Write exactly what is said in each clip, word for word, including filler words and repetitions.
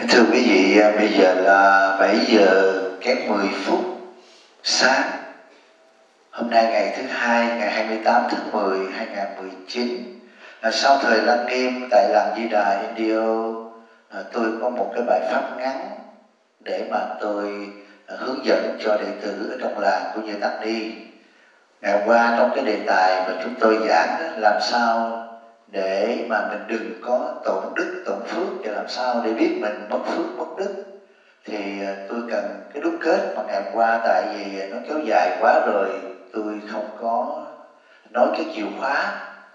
Thưa quý vị, bây giờ là bảy giờ kém mười phút sáng. Hôm nay ngày thứ hai, ngày hai mươi tám tháng mười năm hai nghìn không trăm mười chín. À, sau thời lăng nghiêm tại làng Di Đà Indio, à, tôi có một cái bài pháp ngắn để mà tôi à, hướng dẫn cho đệ tử ở trong làng cũng như tăng ni. Ngày hôm qua trong cái đề tài mà chúng tôi giảng đó, làm sao để mà mình đừng có tổn đức tổn phước, và làm sao để biết mình mất phước mất đức, thì tôi cần cái đúc kết mà ngày hôm qua, tại vì nó kéo dài quá rồi tôi không có nói cái chìa khóa,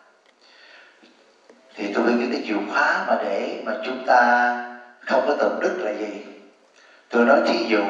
thì tôi biết cái chìa khóa mà để mà chúng ta không có tổn đức là gì. Tôi nói thí dụ,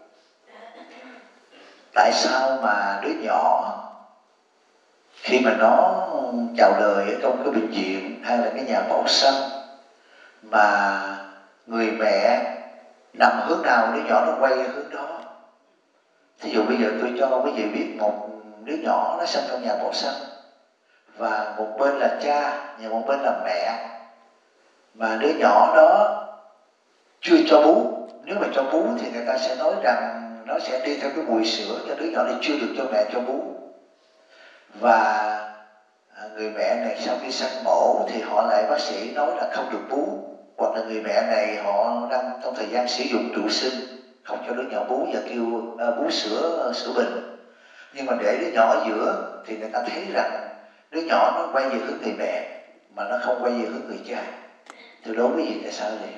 tại sao mà đứa nhỏ khi mà nó chào đời ở trong cái bệnh viện hay là cái nhà mổ xăm, mà người mẹ nằm hướng nào đứa nhỏ nó quay hướng đó. Thí dụ bây giờ tôi cho quý vị biết một đứa nhỏ nó sinh trong nhà mổ xăm, và một bên là cha và một bên là mẹ, mà đứa nhỏ đó chưa cho bú. Nếu mà cho bú thì người ta sẽ nói rằng nó sẽ đi theo cái mùi sữa, cho đứa nhỏ này chưa được cho mẹ cho bú. Và người mẹ này sau khi sanh mổ thì họ lại, bác sĩ nói là không được bú, hoặc là người mẹ này họ đang trong thời gian sử dụng trụ sinh, không cho đứa nhỏ bú và kêu uh, bú sữa sữa bình. Nhưng mà để đứa nhỏ ở giữa thì người ta thấy rằng đứa nhỏ nó quay về hướng người mẹ mà nó không quay về hướng người cha. Thì đối với gì tại sao vậy?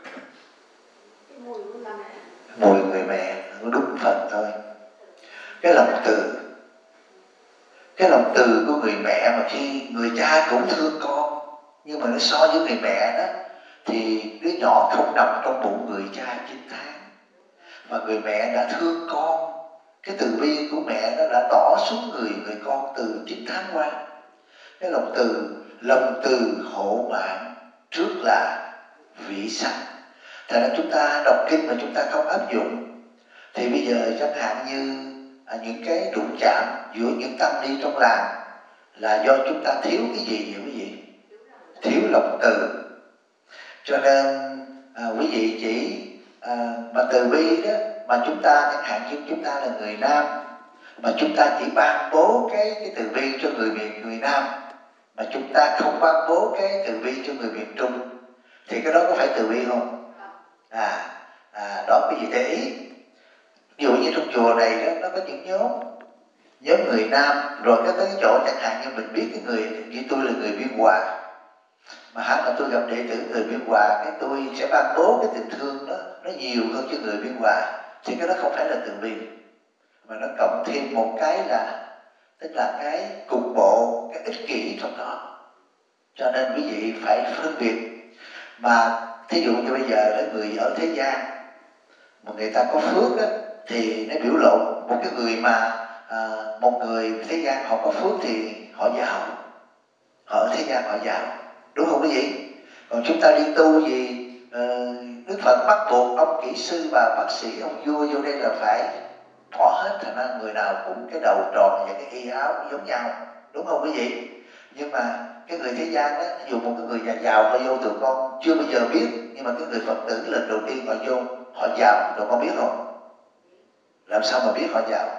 Mùi người mẹ nó đúng phần thôi. Cái lòng từ cái lòng từ của người mẹ, mà khi người cha cũng thương con, nhưng mà nó so với người mẹ đó thì đứa nhỏ không nằm trong bụng người cha chín tháng, mà người mẹ đã thương con. Cái từ bi của mẹ nó đã tỏ xuống người người con từ chín tháng qua. Cái lòng từ, lòng từ hộ mạng trước là vị sanh. Thành ra chúng ta đọc kinh mà chúng ta không áp dụng, thì bây giờ chẳng hạn như à, những cái đụng chạm giữa những tăng ni trong làng là do chúng ta thiếu cái gì vậy quý vị? Thiếu lòng từ. Cho nên à, quý vị chỉ à, mà từ bi đó, mà chúng ta chẳng hạn như chúng ta là người nam, mà chúng ta chỉ ban bố cái cái từ bi cho người miền người nam, mà chúng ta không ban bố cái từ bi cho người miền Trung, thì cái đó có phải từ bi không? À, à đó quý vị để ý. Ví dụ như trong chùa này đó, nó có những nhóm nhóm người nam, rồi cái tới cái chỗ chẳng hạn như mình biết cái người như tôi là người Biên Hòa, mà hẳn là tôi gặp đệ tử người Biên Hòa, cái tôi sẽ ban bố cái tình thương đó nó nhiều hơn cho người Biên Hòa, thì cái đó không phải là từ bi, mà nó cộng thêm một cái là tức là cái cục bộ, cái ích kỷ trong đó. Cho nên quý vị phải phân biệt. Mà thí dụ như bây giờ đó, người ở thế gian mà người ta có phước đó, thì nó biểu lộ một cái người mà à, một người thế gian họ có phước thì họ giàu, họ ở thế gian họ giàu, đúng không quý vị? Còn chúng ta đi tu gì uh, Đức Phật bắt buộc ông kỹ sư và bác sĩ, ông vua vô đây là phải bỏ hết, thành ra người nào cũng cái đầu tròn và cái y áo giống nhau, đúng không quý vị? Nhưng mà cái người thế gian đó, ví dụ một cái người nhà giàu họ vô, tụi con chưa bao giờ biết, nhưng mà cái người Phật tử lần đầu tiên họ vô, họ giàu, tụi con biết không? Làm sao mà biết họ giàu?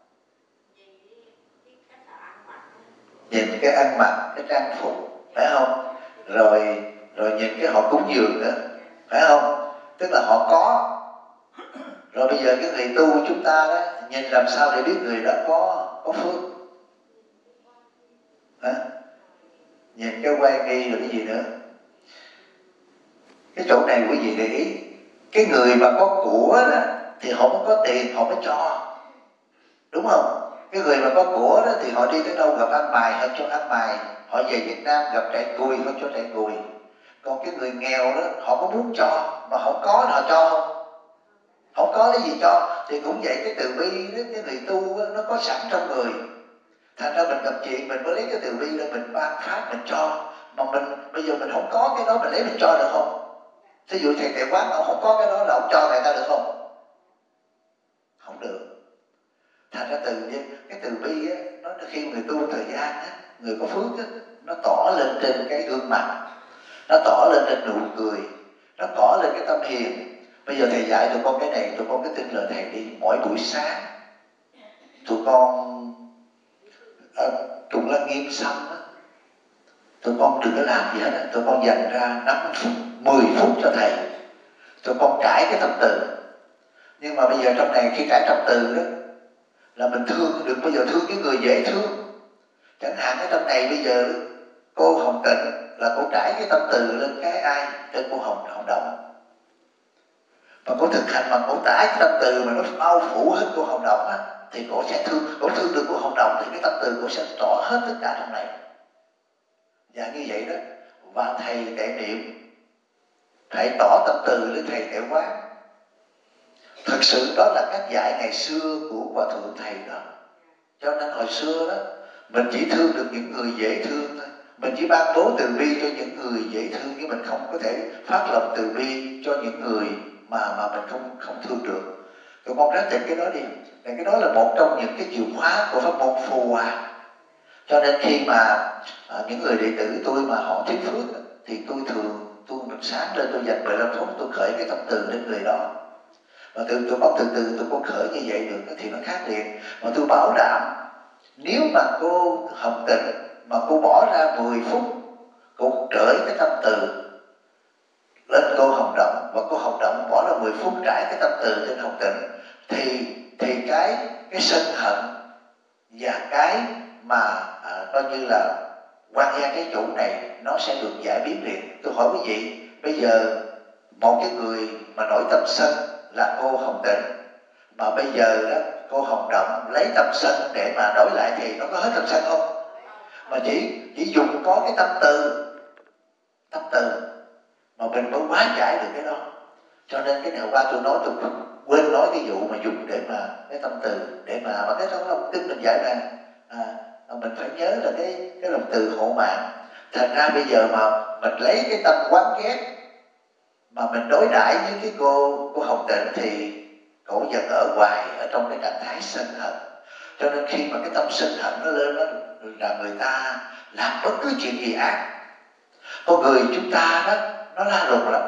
Nhìn cái ăn mặc, cái trang phục, phải không? Rồi rồi nhìn cái họ cúng dường nữa, phải không? Tức là họ có. Rồi bây giờ cái người tu chúng ta đó, nhìn làm sao để biết người đó có có phước? Hả? Nhìn cái quay nghi rồi cái gì nữa? Cái chỗ này quý vị để ý. Cái người mà có của đó thì họ mới có tiền, họ mới cho, đúng không? Cái người mà có của đó thì họ đi tới đâu gặp ăn mày, họ cho ăn mày. Họ về Việt Nam gặp trại cùi, họ cho trại cùi. Còn cái người nghèo đó, họ có muốn cho mà không có, họ cho không? Không có cái gì cho. Thì cũng vậy, cái từ bi đó, cái người tu đó, nó có sẵn trong người. Thành ra mình gặp chuyện mình mới lấy cái từ bi ra mình ban phát, mình cho. Mà mình bây giờ mình không có cái đó, mình lấy mình cho được không? Thí dụ thầy tại quán ông không có cái đó là ông cho người ta được không? Không được. Thành ra từ cái từ bi á, nó khi người tu thời gian á, người có phước á, nó tỏ lên trên cái gương mặt, nó tỏ lên trên nụ cười, nó cỏ lên cái tâm hiền. Bây giờ thầy dạy tụi con cái này, tụi con cứ tin lời thầy đi. Mỗi buổi sáng tụi con à, Trùng Lăng Nghiêm xong á, tụi con đừng có làm gì hết á, tụi con dành ra năm phút, mười phút cho thầy. Tụi con trải cái tâm từ. Nhưng mà bây giờ trong này khi trải tâm từ đó là mình thương, đừng bao giờ thương cái người dễ thương. Chẳng hạn ở trong này bây giờ cô Hồng Tịnh là cô trải cái tâm từ lên cái ai? Trên cô Hồng Hồng Động. Mà cô thực hành mà cô trải cái tâm từ mà nó bao phủ hết cô Hồng Động á, thì cô sẽ thương, cô thương được cô Hồng Động thì cái tâm từ cô sẽ tỏ hết tất cả trong này. Và như vậy đó, và thầy tệ niệm, thầy tỏ tâm từ lên thầy tệ quán. Thực sự đó là cách dạy ngày xưa của Hòa Thượng thầy đó. Cho nên hồi xưa đó, mình chỉ thương được những người dễ thương thôi. Mình chỉ ban bố từ bi cho những người dễ thương, nhưng mình không có thể phát lòng từ bi cho những người mà mà mình không không thương được. Tụi con ráng tìm cái đó đi. Và cái đó là một trong những cái chìa khóa của pháp môn Phù Hòa. Cho nên khi mà à, những người đệ tử tôi mà họ thuyết phước thì tôi thường tôi được sáng lên tôi dành mười lăm phút tôi khởi cái tâm từ lên người đó. Và từ tụi con từ từ tụi con khởi như vậy được thì nó khác liền. Mà tôi bảo đảm nếu mà cô Hồng Tịnh mà cô bỏ ra mười phút cô trởi cái tâm từ lên cô Hồng Động, và cô Hồng Động bỏ ra mười phút trải cái tâm từ trên Hồng Tịnh, thì thì cái cái sân hận và cái mà à, coi như là quan gia cái chủ này nó sẽ được giải biến liền. Tôi hỏi quý vị, bây giờ một cái người mà nổi tâm sân là cô Hồng Tịnh, mà bây giờ đó cô Hồng Động lấy tâm sân để mà đối lại thì nó có hết tâm sân không? Mà chỉ chỉ dùng có cái tâm từ, tâm từ mà mình mới hóa giải được cái đó. Cho nên cái nào qua tôi nói tôi quên nói cái vụ mà dùng để mà cái tâm từ để mà mà cái đó là tính mình giải ra. À, mình phải nhớ là cái cái lòng từ hộ mạng. Thành ra bây giờ mà mình lấy cái tâm quán ghét mà mình đối đãi với cái cô cô Hồng Tịnh thì cổ vẫn ở hoài ở trong cái trạng thái sân hận. Cho nên khi mà cái tâm sân hận nó lên đó là người ta làm bất cứ chuyện gì ác. Con người chúng ta đó nó la lùng lắm.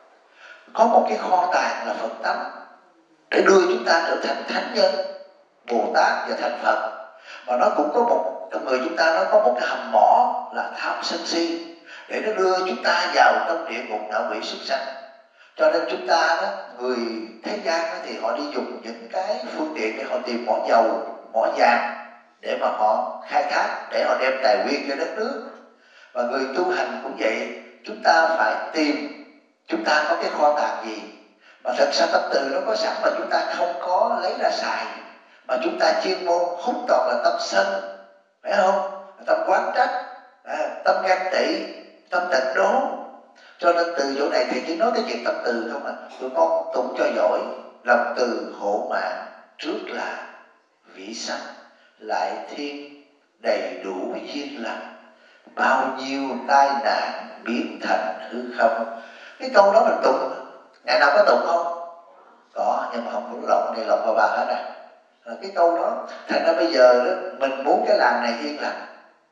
Có một cái kho tàng là Phật tánh để đưa chúng ta trở thành thánh nhân, Bồ Tát và thành Phật. Mà nó cũng có một, trong người chúng ta nó có một cái hầm mỏ là tham sân si để nó đưa chúng ta vào trong địa ngục ngạ quỷ súc sanh. Cho nên chúng ta đó, người thế gian đó, thì họ đi dùng những cái phương tiện để họ tìm mỏ dầu, mỏ vàng để mà họ khai thác, để họ đem tài nguyên cho đất nước. Và người tu hành cũng vậy, chúng ta phải tìm chúng ta có cái kho tàng gì. Mà thật ra tâm từ nó có sẵn mà chúng ta không có lấy ra xài, mà chúng ta chuyên môn hút toàn là tâm sân, phải không? Tâm quán trách, à, tâm ganh tị, tâm tịnh đố. Cho nên từ chỗ này thì chỉ nói cái chuyện tâm từ không à. Tụi con tụng cho giỏi. Lòng từ hộ mạng, trước là vĩ sanh, lại thiên đầy đủ duyên lành, bao nhiêu tai nạn biến thành hư không. Cái câu đó mình tụng, ngày nào có tụng không? Có, nhưng mà không có lộn này lộn vào bà hết à. Rồi cái câu đó, thành ra bây giờ đó, mình muốn cái làng này yên lặng,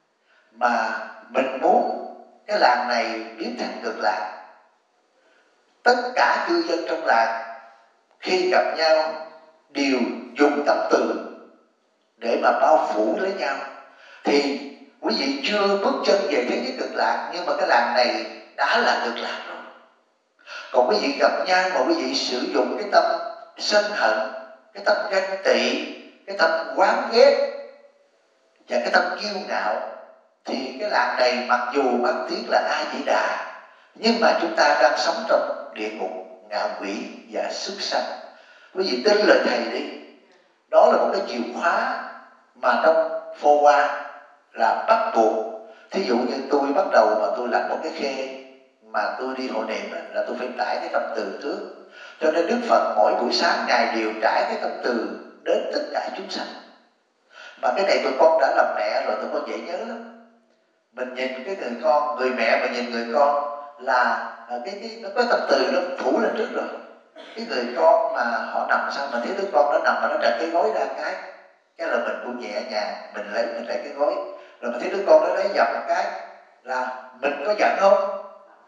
mà mình muốn cái làng này biến thành cực lạc. Tất cả cư dân trong làng khi gặp nhau đều dùng tâm từ để mà bao phủ lấy nhau, thì quý vị chưa bước chân về thế giới cực lạc, nhưng mà cái làng này đã là cực lạc rồi. Còn quý vị gặp nhau mà quý vị sử dụng cái tâm sân hận, cái tâm ganh tị, cái tâm oán ghét và cái tâm kiêu ngạo, thì cái làng này mặc dù mang tiếng là A Di Đà, nhưng mà chúng ta đang sống trong địa ngục ngạ quỷ và súc sanh. Quý vị tin lời thầy đi. Đó là một cái chìa khóa mà trong Phổ Hoa là bắt buộc. Thí dụ như tôi bắt đầu mà tôi làm một cái khê mà tôi đi hộ niệm là tôi phải trải cái tâm từ trước. Cho nên Đức Phật mỗi buổi sáng Ngài đều trải cái tâm từ đến tất cả chúng sanh. Mà cái này tụi con đã làm mẹ rồi, tụi con dễ nhớ lắm. Mình nhìn cái người con, người mẹ mà nhìn người con là cái cái nó có tâm từ nó phủ lên trước rồi. Cái người con mà họ nằm sao mà thấy đứa con nó nằm mà nó trật cái gối ra cái cái là mình cũng nhẹ nhàng mình lấy mình lấy cái gối, rồi mà thấy đứa con nó lấy dập một cái là mình có giận không?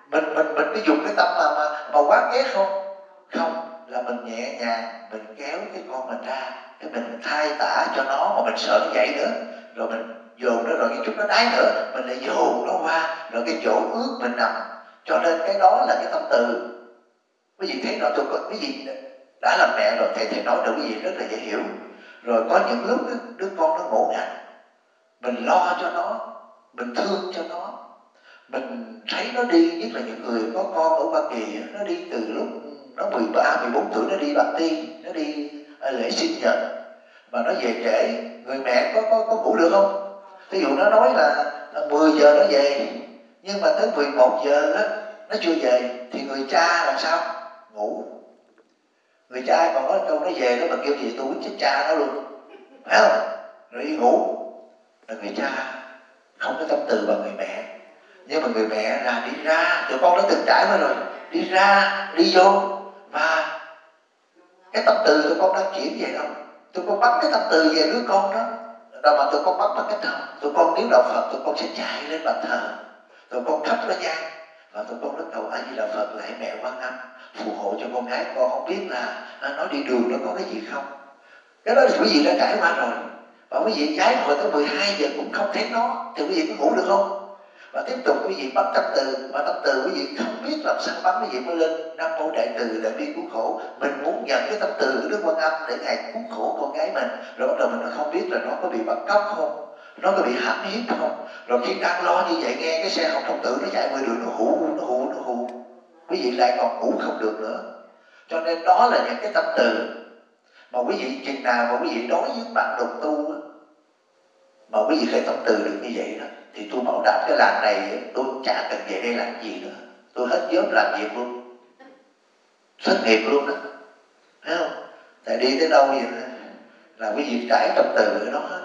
mình mình mình có dùng cái tâm mà mà, mà quá ghét không? Không, là mình nhẹ nhàng mình kéo cái con mình ra, cái mình thay tả cho nó, mà mình sợ nó dậy nữa, rồi mình dồn nó, rồi cái chút nó đái nữa mình lại dồn nó qua, rồi cái chỗ ướt mình nằm. Cho nên cái đó là cái tâm từ. Quý vị thấy nó, tôi có quý vị đã làm mẹ rồi, thầy thầy nói được quý vị rất là dễ hiểu. Rồi có những lúc đó, đứa con nó ngủ ngặt, mình lo cho nó, mình thương cho nó, mình thấy nó đi, nhất là những người có con ở Hoa Kỳ, nó đi từ lúc nó mười ba, mười bốn tuổi nó đi baptist ti, nó đi lễ sinh nhật, mà nó về trễ, người mẹ có có có ngủ được không? Ví dụ nó nói là mười giờ nó về, nhưng mà tới mười một giờ đó nó chưa về, thì người cha làm sao? Ngủ. Người cha còn nói câu nó về nó mà kêu gì tôi quýnh chết cha nó luôn, phải không? Rồi đi ngủ. Là người cha không có tâm từ bằng người mẹ. Nhưng mà người mẹ là đi ra, tụi con đã từng trải qua rồi, đi ra, đi vô, và cái tâm từ tụi con đang chuyển về đâu? Tụi con bắt cái tâm từ về đứa con đó. Rồi mà tụi con bắt bằng cách nào? Tụi con nếu đạo Phật, tụi con sẽ chạy lên bàn thờ, tụi con thắp ra nhang, và tụi con nói cầu A Di Đà Phật, lạy mẹ Quan Âm phù hộ cho con gái con, không biết là nó đi đường nó có cái gì không. Cái đó thì quý vị đã trải qua rồi. Và quý vị gái hồi tới mười hai giờ cũng không thấy nó, thì quý vị có ngủ được không? Và tiếp tục quý vị bắn tâm từ, mà tâm từ quý vị không biết làm sao bắn, quý vị mới lên Nam Mô Đại Từ Đại Bi Cứu Khổ. Mình muốn nhận cái tâm từ của Đức Quan Âm để Ngài cứu khổ con gái mình. Rồi bắt đầu mình không biết là nó có bị bắt cóc không, nó có bị hãm hiếp không. Rồi khi đang lo như vậy, nghe cái xe Hồng Thông Tử nó chạy ngoài đường, nó hù, nó hù, nó hù, quý vị lại còn ngủ không được nữa. Cho nên đó là những cái tâm từ mà quý vị chừng nào mà quý vị đối với bạn đồng tu mà quý vị khởi tâm từ được như vậy đó, thì tôi bảo đảm cái làng này tôi chả cần về đây làm gì nữa, tôi hết job làm việc luôn, thất nghiệp luôn đó, thấy không? Tại đi tới đâu vậy là quý vị trải tâm từ cái đó hết.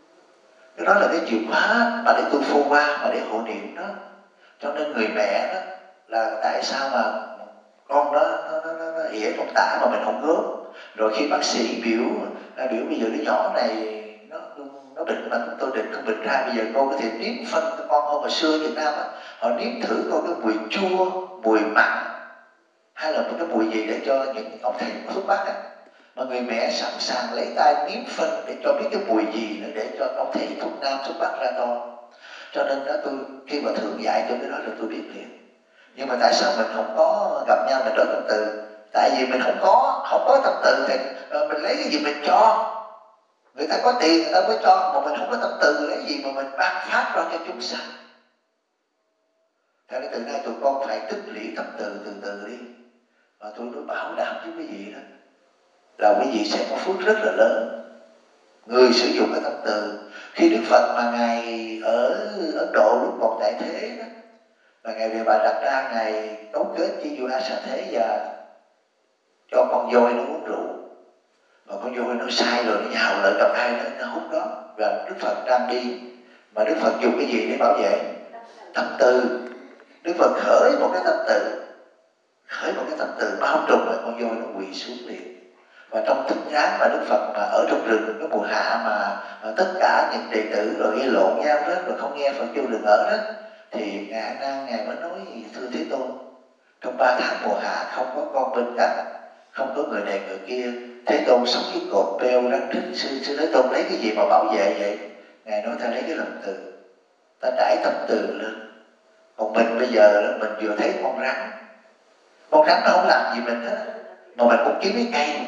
Cái đó là cái chìa khóa mà để tôi phô qua, mà để hộ niệm đó. Cho nên người mẹ đó là tại sao mà con đó nó nó nó, nó ỉa trong tả mà mình không gớm. Rồi khi bác sĩ biểu biểu bây giờ đứa nhỏ này nó nó bệnh mà chúng tôi định không bệnh ra, bây giờ cô có thể nếm phân cho con không? Hồi xưa Việt Nam á, họ nếm thử coi cái mùi chua, mùi mặn hay là một cái mùi gì để cho những ông thầy thuốc bắc á, mà người mẹ sẵn sàng lấy tay nếm phân để cho biết cái mùi gì nữa, để cho ông thầy thuốc nam thuốc bắc ra to. Cho nên đó, tôi khi mà thượng dạy tôi cái đó là tôi biết liền. Nhưng mà tại sao mình không có gặp nhau mình đối tâm từ? Tại vì mình không có không có tâm từ thì uh, mình lấy cái gì mình cho. Người ta có tiền người ta mới cho, mà mình không có tâm từ lấy gì mà mình ban phát ra cho chúng sanh. Thế nên từ nay tụi con phải tích lũy tâm từ từ từ đi. Và tôi nói bảo đảm với quý vị đó là quý vị sẽ có phước rất là lớn. Người sử dụng cái tâm từ, khi Đức Phật mà Ngài ở Ấn Độ lúc còn tại thế đó, và Ngài về Bà Đạt Đa, Ngài cấu kết với vua A Xà Thế và cho con voi nó uống rượu, và con voi nó sai rồi nó nhào lại gặp ai nó, nó hút đó, và Đức Phật đang đi, mà Đức Phật dùng cái gì để bảo vệ? Tâm từ. Đức Phật khởi một cái tâm từ, khởi một cái tâm từ bao trùm lại con voi nó quỳ xuống liền. Và trong thích ráng mà Đức Phật mà ở trong rừng cái mùa hạ mà, mà tất cả những đệ tử rồi gây lộn nhau đó, rồi không nghe Phật kêu đừng ở đó, thì Ngài A Nan Ngài mới nói thưa Thế Tôn, trong ba tháng mùa hạ không có con bên cạnh, không có người này người kia, Thế Tôn sống với cột beo rắn rít, sư sư Thế Tôn lấy cái gì mà bảo vệ vậy? Ngài nói ta lấy cái lòng từ, ta trải tâm từ lên. Còn mình bây giờ đó, mình vừa thấy con rắn, con rắn nó không làm gì mình hết, mà mình cũng kiếm cái cây.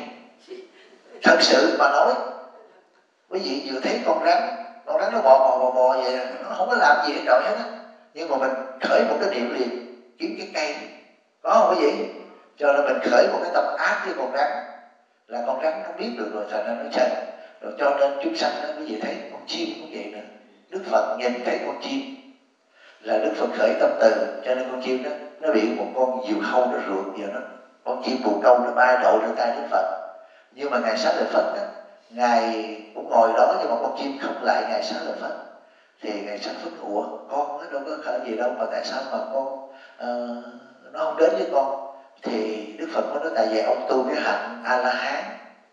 Thật sự mà nói, quý vị vừa thấy con rắn, con rắn nó bò bò bò bò vậy, nó không có làm gì hết trọi hết á, nhưng mà mình khởi một cái niệm liền kiếm cái cây, có không quý vị? Cho nên mình khởi một cái tâm ác với con rắn, là con rắn nó biết được rồi, thành ra nó chạy. Rồi cho nên chúng sanh đó, quý vị thấy con chim cũng vậy nữa. Đức Phật nhìn thấy con chim là Đức Phật khởi tâm từ, cho nên con chim đó nó bị một con diều hâu nó rượt vào nó, con chim bồ câu nó bay đậu lên tay Đức Phật. Nhưng mà Ngài Xá Lợi Phất đó, Ngài cũng ngồi đó, nhưng mà con chim không lại Ngài Xá Lợi Phất. Thì Ngài Xá Lợi Phất, ủa con nó đâu có khởi gì đâu, mà tại sao mà con uh, nó không đến với con? Thì Đức Phật mới nói tại vì ông tu cái hạnh A La Hán,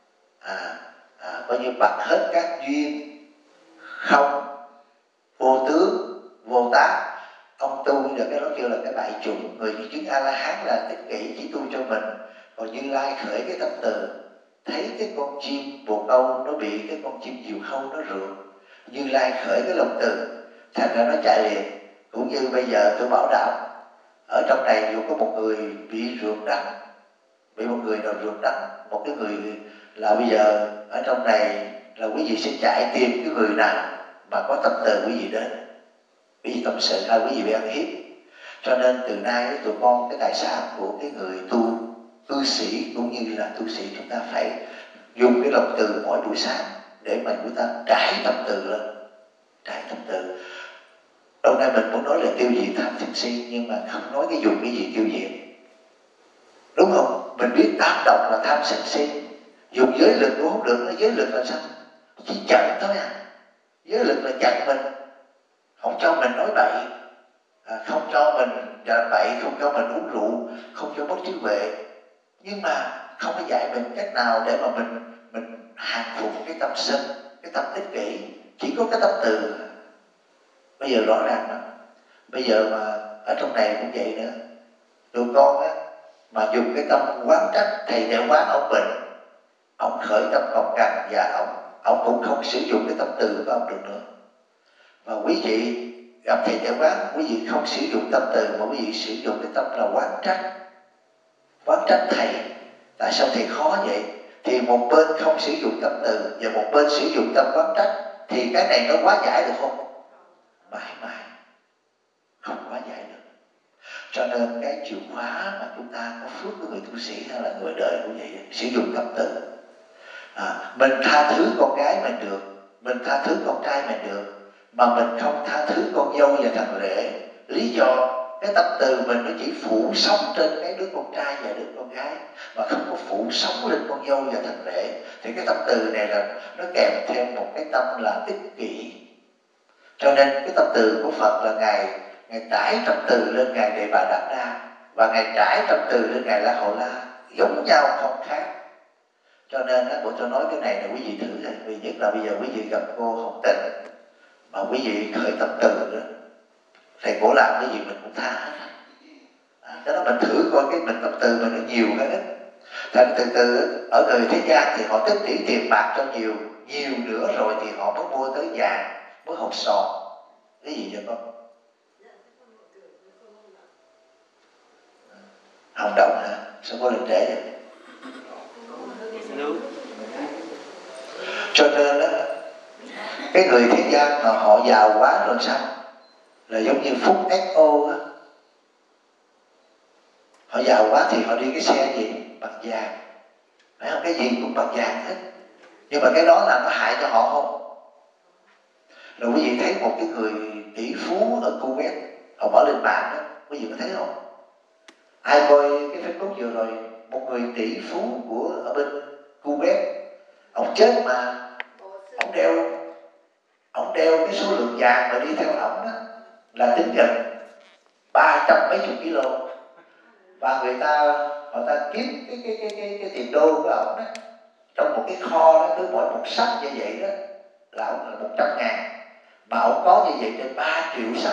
à, à, coi như bật hết các duyên không, vô tướng, vô tác, ông tu là cái đó kêu là cái bại chủng. Người chứng A La Hán là ích kỷ, chỉ tu cho mình. Còn Như Lai khởi cái tâm từ, thấy cái con chim bồ câu nó bị cái con chim diều hâu nó rượt, Như Lai khởi cái lòng từ, thành ra nó chạy liền. Cũng như bây giờ tôi bảo đảm ở trong này dù có một người bị rượt đắng, bị một người nào rượt đắng, một cái người là bây giờ ở trong này là quý vị sẽ chạy tìm cái người nào mà có tâm từ quý vị đến, quý vị tâm sự hay quý vị bị ăn hiếp. Cho nên từ nay tụi con cái tài sản của cái người tu tu sĩ cũng như là tu sĩ, chúng ta phải dùng cái lòng từ mỗi buổi sáng để mà chúng ta trải tâm từ lên, trải tâm từ. Hôm nay mình muốn nói là tiêu diệt tham sân si, nhưng mà không nói cái dùng cái gì tiêu diệt, đúng không? Mình biết tám độc là tham sân si, dùng giới lực cũng không được. Nó giới lực là sao? Chỉ chặn thôi à. Giới lực là chặn mình, không cho mình nói bậy, à, không cho mình làm bậy, không cho mình uống rượu, không cho mất trí huệ. Nhưng mà không có dạy mình cách nào để mà mình mình hàng phục cái tâm sân, cái tâm ích kỷ. Chỉ có cái tâm từ. Bây giờ rõ ràng đó, bây giờ mà ở trong này cũng vậy nữa. Tụi con á mà dùng cái tâm quán trách thầy để quán ông bệnh, ông khởi tâm cọc cằn và ông ông cũng không sử dụng cái tâm từ của ông được nữa. Và quý vị gặp thầy để quán, quý vị không sử dụng tâm từ mà quý vị sử dụng cái tâm là quán trách, quán trách thầy. Tại sao thầy khó vậy? Thì một bên không sử dụng tâm từ và một bên sử dụng tâm quán trách, thì cái này nó quá giải được không? Mãi mãi không quá giải được. Cho nên cái chìa khóa mà chúng ta có phước của người tu sĩ hay là người đời cũng vậy, sử dụng tâm từ. À, mình tha thứ con gái mình được, mình tha thứ con trai mình được, mà mình không tha thứ con dâu và thằng rể. Lý do cái tâm từ mình nó chỉ phủ sống trên cái đứa con trai và đứa con gái, mà không có phủ sống lên con dâu và thằng rể. Thì cái tâm từ này là nó kèm theo một cái tâm là ích kỷ. Cho nên cái tâm từ của Phật là Ngài Ngài trải tâm từ lên Ngài Đề Bà Đạt Đa, và Ngài trải tâm từ lên Ngài La Hầu La, giống nhau không khác. Cho nên á, bộ tôi nói cái này là quý vị thử rồi. Vì nhất là bây giờ quý vị gặp cô Hồng Tịnh mà quý vị khởi tâm từ đó, thầy cổ làm cái gì mình cũng tha hết. À, cái đó mình thử coi cái mình tâm từ mình nó nhiều hay ít. Thành từ từ ở người thế gian thì họ tích trữ tiền bạc cho nhiều, nhiều nữa rồi thì họ mới mua tới vàng, mới hột sòn. Cái gì vậy con? Hồng Động hả? Sao có lên trễ vậy? Cho nên đó, cái người thế gian mà họ giàu quá rồi sao? Là giống như Phúc ét o á, họ giàu quá thì họ đi cái xe gì? Bằng vàng, phải không? Cái gì cũng bằng vàng hết. Nhưng mà cái đó là nó hại cho họ không? Rồi quý vị thấy một cái người tỷ phú ở Kuwait, họ bỏ lên mạng đó, quý vị có thấy không? Ai coi cái Facebook vừa rồi, một người tỷ phú của ở bên Kuwait, ông chết mà ông đeo ông đeo cái số lượng vàng mà đi theo ổng đó là tính gần ba trăm mấy chục kilo, và người ta họ ta kiếm cái cái cái cái, cái tiền đô của ổng đó trong một cái kho đó, cứ mỗi một sắt như vậy đó là ổng là một trăm ngàn, mà ổng có như vậy trên ba triệu sắt.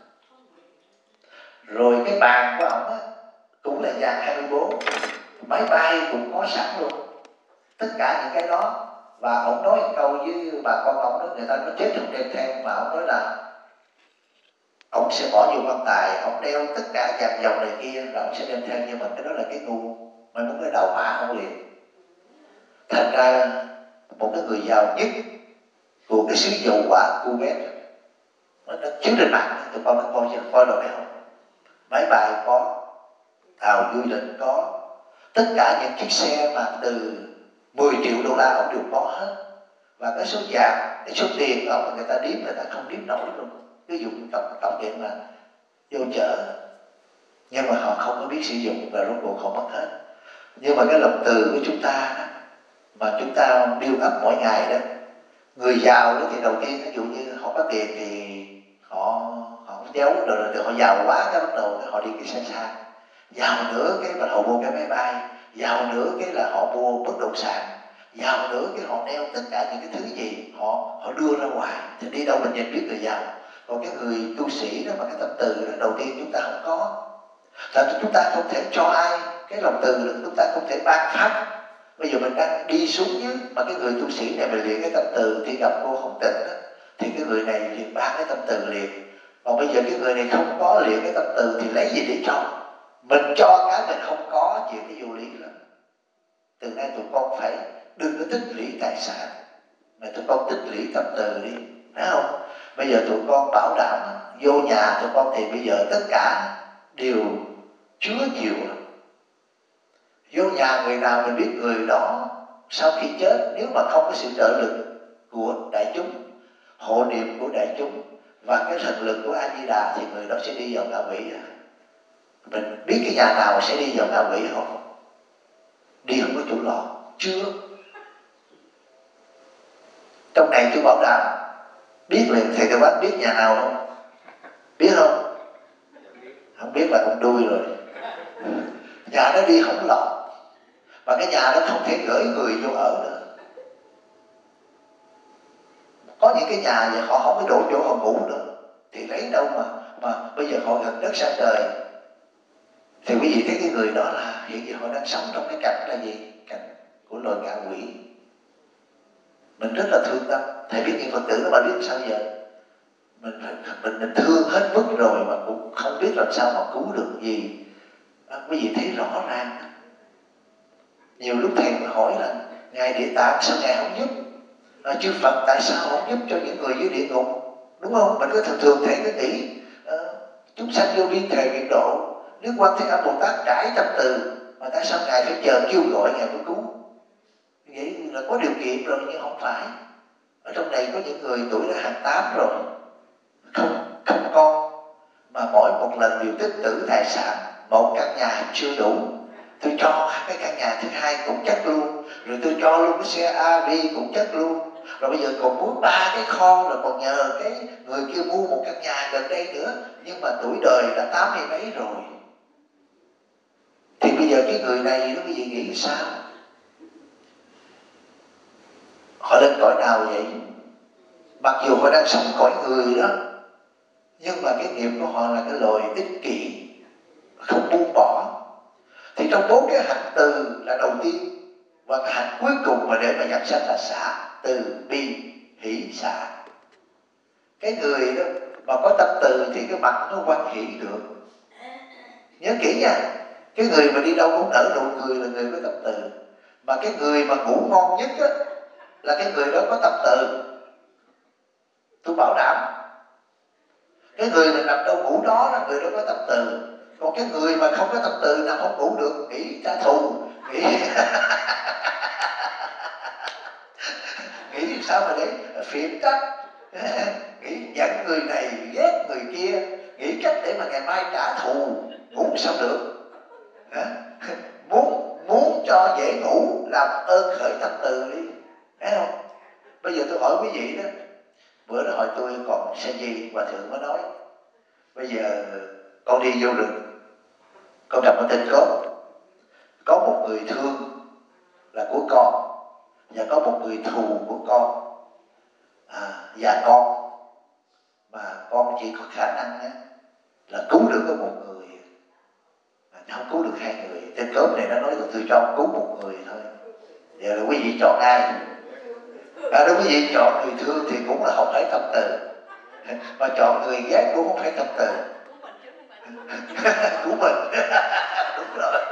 Rồi cái bàn của ổng á cũng là vàng hai mươi bốn, máy bay cũng có sẵn luôn, tất cả những cái đó. Và ổng nói một câu với bà con ổng đó, người ta nói chết không đem theo, mà ổng nói là ổng sẽ bỏ vô quan tài, ổng đeo tất cả vàng dòng này kia là ổng sẽ đem theo. Nhưng mà cái đó là cái ngu, mày muốn cái đầu hỏa không liền. Thành ra một cái người giàu nhất của cái xứ dầu quả Kuwait nó, nó chiếu trên mạng, tụi con nó coi chưa, coi rồi phải không? Máy bay có, tàu du lịch có, tất cả những chiếc xe mà từ mười triệu đô la ông đều có hết. Và cái số vàng, cái số tiền của ông người ta điếm, người ta không điếm nổi luôn. Ví dụ như cộng cộng điện mà vô chợ, nhưng mà họ không có biết sử dụng và rốt cuộc họ mất hết. Nhưng mà cái lòng từ của chúng ta đó, mà chúng ta build up mỗi ngày đó, người giàu đó thì đầu tiên ví dụ như họ có tiền thì họ họ không giấu, rồi, rồi họ giàu quá cái bắt đầu họ đi cái xe xa, giàu nữa cái mà họ mua cái máy bay, giàu nữa cái là họ mua bất động sản, giàu nữa cái họ đeo tất cả những cái thứ gì họ họ đưa ra ngoài. Thì đi đâu mình nhận biết người giàu. Còn cái người tu sĩ đó mà cái tâm từ đó đầu tiên chúng ta không có. Thật ra chúng ta không thể cho ai cái lòng từ được, chúng ta không thể ban phát. Bây giờ mình đang đi xuống dưới mà cái người tu sĩ này mình luyện cái tâm từ thì gặp cô Hồng Tịnh đó, thì cái người này liền ban cái tâm từ liền. Còn bây giờ cái người này không có luyện cái tâm từ thì lấy gì để cho? Mình cho cái mình không có, chuyện cái vô lý lắm. Từ nay tụi con phải đừng có tích lũy tài sản, mà tụi con tích lũy tâm từ đi, phải không? Bây giờ tụi con bảo đảm vô nhà tụi con thì bây giờ tất cả đều chứa nhiều lắm. Vô nhà người nào mình biết người đó sau khi chết, nếu mà không có sự trợ lực của đại chúng, hộ niệm của đại chúng và cái thần lực của A Di Đà thì người đó sẽ đi vào ngạ quỷ. Mình biết cái nhà nào sẽ đi vào ngạ quỷ không? Đi không có chỗ lọt, chưa. Trong này tôi bảo đảm biết liền. Thầy Tư Bác biết nhà nào không? Biết không? Không biết là con đuôi rồi. Nhà nó đi không lọt, và cái nhà nó không thể gửi người vô ở nữa. Có những cái nhà vậy họ không có đổ chỗ họ ngủ nữa, thì lấy đâu mà mà bây giờ họ gần đất xa trời. Thì quý vị thấy cái người đó là hiện giờ họ đang sống trong cái cảnh là gì? Cảnh của loài ngạ quỷ. Mình rất là thương tâm. Thầy biết những Phật tử đó mà biết sao giờ? Mình, mình, mình thương hết mức rồi mà cũng không biết làm sao mà cứu được gì. À, quý vị thấy rõ ràng. Nhiều lúc thầy mới hỏi là Ngài Địa Tạng sao Ngài không giúp? À, chư Phật tại sao không giúp cho những người dưới địa ngục? Đúng không? Mình có thường thường thấy cái nghĩ à, chúng sanh vô biên thề nguyện độ. Nếu Quan Thế Âm Bồ Tát trải tâm từ, mà tại sao Ngài phải chờ kêu gọi Ngài mới cứu? Vậy là có điều kiện rồi, nhưng không phải. Ở trong này có những người tuổi đã hàng tám rồi, không không con, mà mỗi một lần điều tích trữ tài sản, một căn nhà chưa đủ, tôi cho cái căn nhà thứ hai cũng chất luôn, rồi tôi cho luôn cái xe a vê cũng chất luôn, rồi bây giờ còn muốn ba cái kho, rồi còn nhờ cái người kia mua một căn nhà gần đây nữa, nhưng mà tuổi đời đã tám mươi mấy rồi. Thì bây giờ cái người này nó quý vị nghĩ sao? Họ lên cõi nào vậy? Mặc dù họ đang sống cõi người đó, nhưng mà cái nghiệp của họ là cái loài ích kỷ, không buông bỏ. Thì trong bốn cái hạnh từ là đầu tiên, và cái hạnh cuối cùng mà để mà nhập sanh là xả, từ bi hỷ xả. Cái người đó mà có tâm từ thì cái mặt nó hoan hỷ được. Nhớ kỹ nha, cái người mà đi đâu cũng nở nụ cười là người có tâm từ. Mà cái người mà ngủ ngon nhất á, là cái người đó có tâm từ. Tôi bảo đảm. Cái người mà nằm đâu ngủ đó là người đó có tâm từ. Còn cái người mà không có tâm từ, nào không ngủ được, nghĩ trả thù, nghĩ nghĩ sao mà để phiền trách, nghĩ giận người này, ghét người kia, nghĩ cách để mà ngày mai trả thù, ngủ sao được. Muốn muốn cho dễ ngủ, làm ơn khởi tâm từ đi, thấy không? Bây giờ tôi hỏi quý vị đó, bữa đó hỏi tôi còn xe gì, Hòa Thượng mới nói bây giờ con đi vô rừng, con gặp một tên cướp, có một người thương là của con, và có một người thù của con, à, và con mà con chỉ có khả năng á, là cứu được có một người, mà không cứu được hai người. Tên cướp này nó nói là tôi cho ông cứu một người thôi. Giờ là quý vị chọn ai? À, nếu quý vị chọn người thương thì cũng là không phải tâm từ, mà chọn người ghét cũng không phải tâm từ. Của mình. Đúng rồi.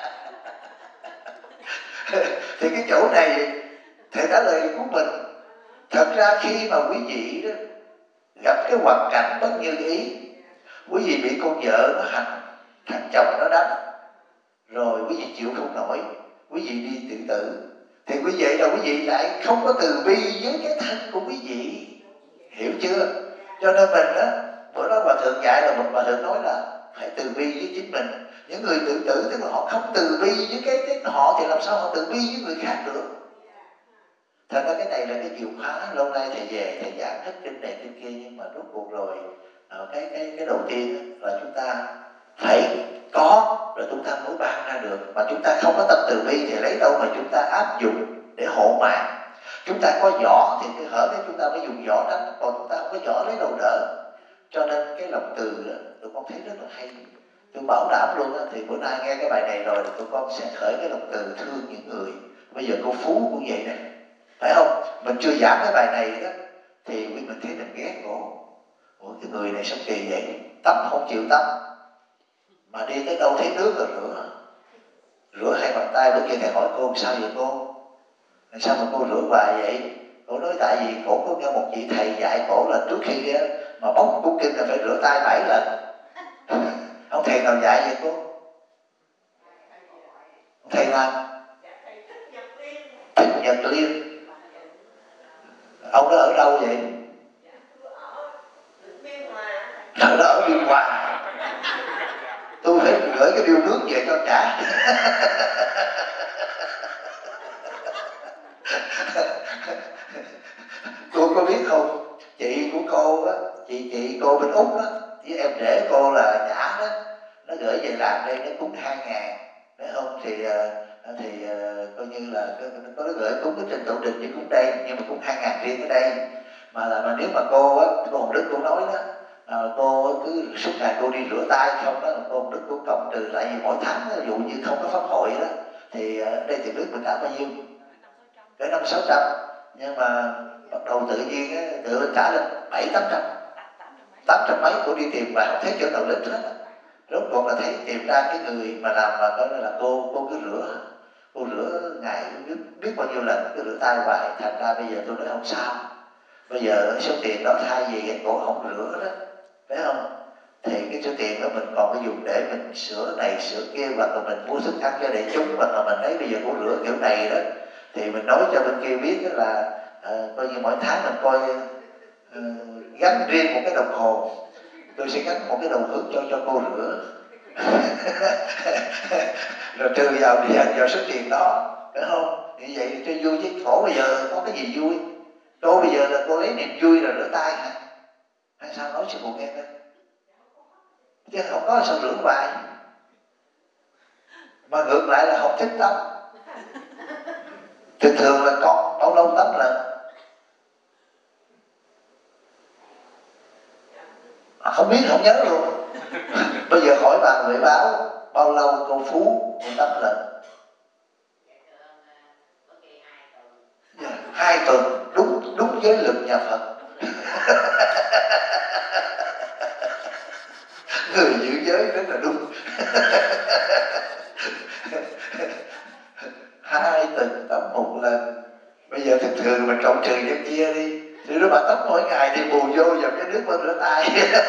Thì cái chỗ này thầy trả lời của mình. Thật ra khi mà quý vị đó gặp cái hoàn cảnh bất như ý, quý vị bị con vợ nó hành, thằng chồng nó đánh, rồi quý vị chịu không nổi, quý vị đi tự tử, thì quý vị là quý vị lại không có từ bi với cái thân của quý vị, hiểu chưa? Cho nên mình đó, bữa đó Hòa Thượng dạy là một Hòa Thượng nói là phải từ bi với chính mình. Những người tự tử tức là họ không từ bi với cái, cái họ thì làm sao họ từ bi với người khác được. Thật ra cái này là cái chìa khóa. Lâu nay thầy về thầy giảng hết kinh này kinh kia, nhưng mà rốt cuộc rồi cái cái cái đầu tiên là chúng ta phải có, rồi chúng ta mới ban ra được. Mà chúng ta không có tâm từ bi thì lấy đâu mà chúng ta áp dụng để hộ mạng. Chúng ta có võ thì cái hở đấy chúng ta mới dùng võ đánh, còn chúng ta không có võ lấy đầu đỡ. Cho nên cái lòng từ đó tụi con thấy rất là hay. Tôi bảo đảm luôn á, thì bữa nay nghe cái bài này rồi thì tụi con sẽ khởi cái lòng từ thương những người. Bây giờ cô Phú cũng vậy nè, phải không? Mình chưa giảng cái bài này đó thì mình thấy mình ghét cổ. Ủa cái người này sao kỳ vậy? Tắm không chịu tắm, mà đi tới đâu thấy nước rồi rửa. Rửa hai bàn tay. Bữa kia thầy hỏi cô sao vậy cô? Sao mà cô rửa hoài vậy? Cổ nói tại vì cổ có nghe một vị thầy dạy cổ là trước khi mà bóc cuốn kinh là phải rửa tay bảy lần. Ông thầy nào dạy vậy cô? Ông thầy nào? Thích Nhật Liên. Ông đó ở đâu vậy? Ở đó ở Biên Hòa. Tôi phải gửi cái bill nước về cho trả. Cô có biết không, chị của cô á, chị chị cô bên Úc á, với em rể cô là Nhã đó, nó gửi về làm đây nó cúng hai ngàn, phải không? Thì thì coi như là có nó gửi cúng cái trên tổ đình như cúng đây, nhưng mà cúng hai ngàn riêng ở đây. Mà là mà nếu mà cô á, cô Hồng Đức cô nói đó, à, cô cứ suốt ngày cô đi rửa tay không đó, cô Hồng Đức cô cộng trừ lại vì mỗi tháng ví dụ như không có pháp hội đó thì ở đây tiền nước mình trả bao nhiêu? Cái năm sáu trăm, nhưng mà bắt đầu tự nhiên á, tự trả lên bảy tám trăm, tám trăm mấy. Cô đi tìm mà không thấy chỗ nào lít hết. Rốt cuộc là thấy tìm ra cái người mà làm mà coi là cô cô cứ rửa, cô rửa ngày biết, biết bao nhiêu lần, cứ rửa tay hoài. Thành ra bây giờ tôi nói không sao, bây giờ số tiền đó thay vì cái cổ không rửa đó, phải không, thì cái số tiền đó mình còn cái dùng để mình sửa này sửa kia, hoặc là mình mua thức ăn cho đại chúng, hoặc là mình thấy bây giờ cổ rửa kiểu này đó, thì mình nói cho bên kia biết là uh, coi như mỗi tháng mình coi uh, gắn riêng một cái đồng hồ, tôi sẽ gắn một cái đồng hướng cho cho cô rửa. Rồi trừ vào đi vào số tiền đó, phải không? Như vậy cho vui chứ khổ. Bây giờ có cái gì vui? Cô bây giờ là cô lấy niềm vui là rửa tay hả? Hay sao? Nói cho cô nghe đây, chứ không có sao rửa hoài. Mà ngược lại là không thích tắm. Thường thường là con bao lâu tắm lần? À, không biết, không nhớ luôn. Bây giờ hỏi bà Huệ báo bao lâu cô Phú cô tắm lần? Yeah, hai tuần, đúng đúng giới lực nhà Phật. Người giữ giới rất là đúng. Hai tuần tắm một lần. Bây giờ thường thường mình cộng trừ nhân chia đi, thì nếu bà tắm mỗi ngày thì bù vô vào cái nước bên rửa tay.